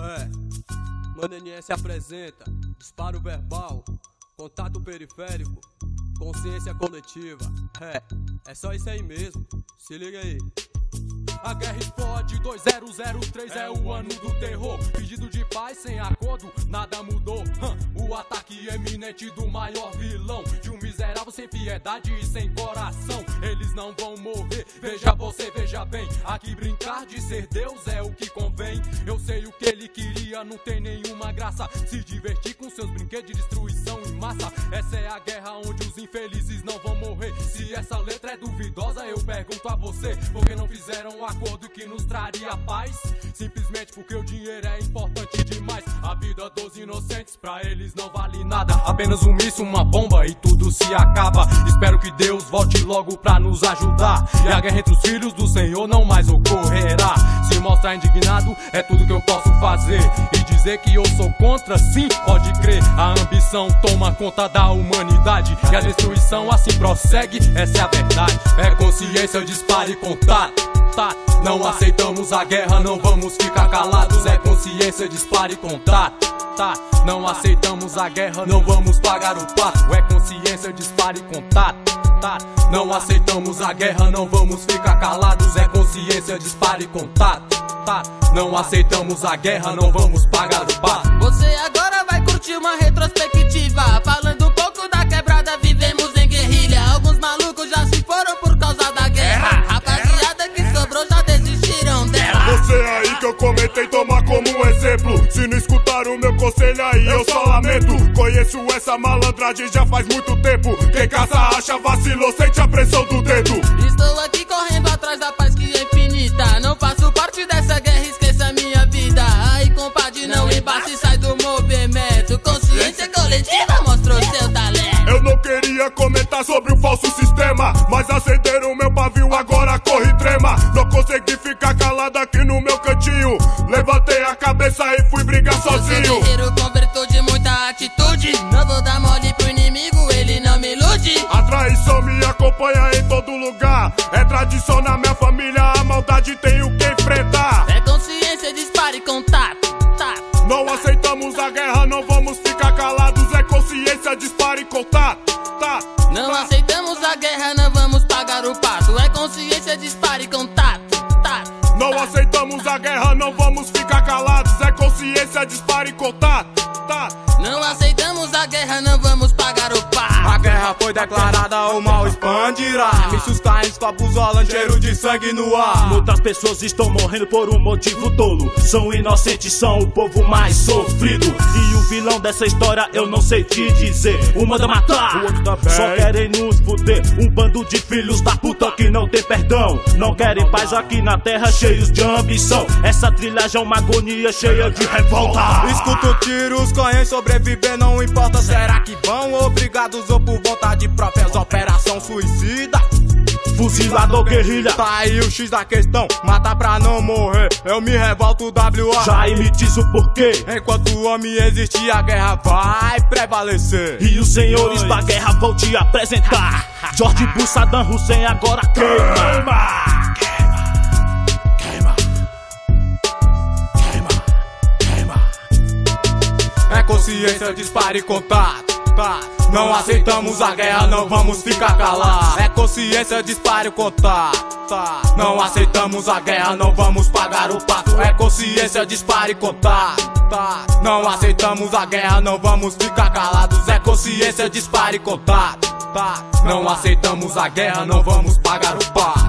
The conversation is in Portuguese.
Mano NS se apresenta, disparo verbal, contato periférico, consciência coletiva. É só isso aí mesmo, se liga aí. A guerra explode, 2003 é o ano do terror. Pedido de paz sem acordo, nada mudou. O ataque eminente do maior vilão, de um miserável sem piedade e sem coração. Eles não vão morrer, veja você, veja bem. Aqui brincar de ser Deus é o que convém. Eu sei o que ele queria, não tem nenhuma graça. Se divertir com seus brinquedos de destruição em massa. Essa é a guerra onde os infelizes não vão morrer. Se essa letra é duvidosa, eu pergunto a você, por que não fizeram um acordo que nos traria paz? Simplesmente porque o dinheiro é importante demais. A vida dos inocentes pra eles não vale nada. Apenas um míssil, uma bomba e tudo se acaba. Espero que Deus volte logo pra nos ajudar, e a guerra entre os filhos do Senhor não mais ocorrerá. Se mostrar indignado é tudo que eu posso fazer, e dizer que eu sou contra, sim, pode crer. A ambição toma conta da humanidade, e a destruição assim prossegue, essa é a verdade. É consciência, dispare e contato. Não aceitamos a guerra, não vamos ficar calados. É consciência, dispare e contato. Não aceitamos a guerra, não vamos pagar o pato. É consciência, dispare e contato. Não aceitamos a guerra, não vamos ficar calados. É consciência, dispare e contato. Não aceitamos a guerra, não vamos pagar o pato. Você agora vai curtir uma retrospectiva, falando um pouco da quebrada, vivemos em guerrilha. Alguns malucos já se foram por causa da guerra. Rapaziada que sobrou já desistiram dela. Você aí que eu comentei, toma como um exemplo. Se não escutar o meu conselho aí, eu só lamento. Conheço essa malandragem já faz muito tempo. Quem caça acha, vacilou, sente a pressão do dedo. Estou aqui correndo atrás da paz que é infinita. Não faço parte dessa guerra, esqueça minha vida. Aí compadre, não embace, sai do movimento. Consciência coletiva mostrou seu talento. Eu não queria comentar sobre o falso sistema, mas acenderam meu pavio, agora corre trema. Não consegui ficar calado aqui no meu cantinho. Levantei a cabeça e fui brigar sozinho. Eu sou guerreiro com virtude, muita atitude. Não vou dar mole pro inimigo, ele não me ilude. A traição me acompanha em todo lugar. É tradição na minha família, a maldade tenho que enfrentar. É consciência, dispare e contato. Não aceitamos a guerra, não vamos ficar calados. É consciência, dispare e contato. Não aceitamos a guerra, não vamos pagar o pato. É consciência, dispare e contato. Não aceitamos a guerra, não vamos ficar calados. É consciência, dispare e contato. Não aceitamos a guerra, não vamos pagar o pato. A guerra foi declarada, o mal expandirá. Mísseis caem, copos rolam, cheiro de sangue no ar. Muitas pessoas estão morrendo por um motivo tolo. São inocentes, são o povo mais sofrido. E o vilão dessa história eu não sei te dizer. Um manda matar, o outro também. Só querem nos fuder. Um bando de filhos da puta que não tem perdão. Não querem paz aqui na terra, cheios de ambição. Essa trilhagem é uma agonia cheia de revolta. Escuto tiros, correm, sobreviver não importa. Será que vão obrigados ou por vontade própria? Operação suicida, Fuzilador guerrilha. Tá aí o X da questão, mata pra não morrer. Eu me revolto, WA. Já me diz o porquê. Enquanto o homem existir, a guerra vai prevalecer. E os senhores da guerra vou te apresentar. George Bush, Saddam Hussein, agora queima. É consciência, dispare e contato. Não aceitamos a guerra, não vamos ficar calados. É consciência, dispare e contato. Não aceitamos a guerra, não vamos pagar o pato. É consciência, dispare e contato. Não aceitamos a guerra, não vamos ficar calados. É consciência, dispare e contato. Não aceitamos a guerra, não vamos pagar o pato.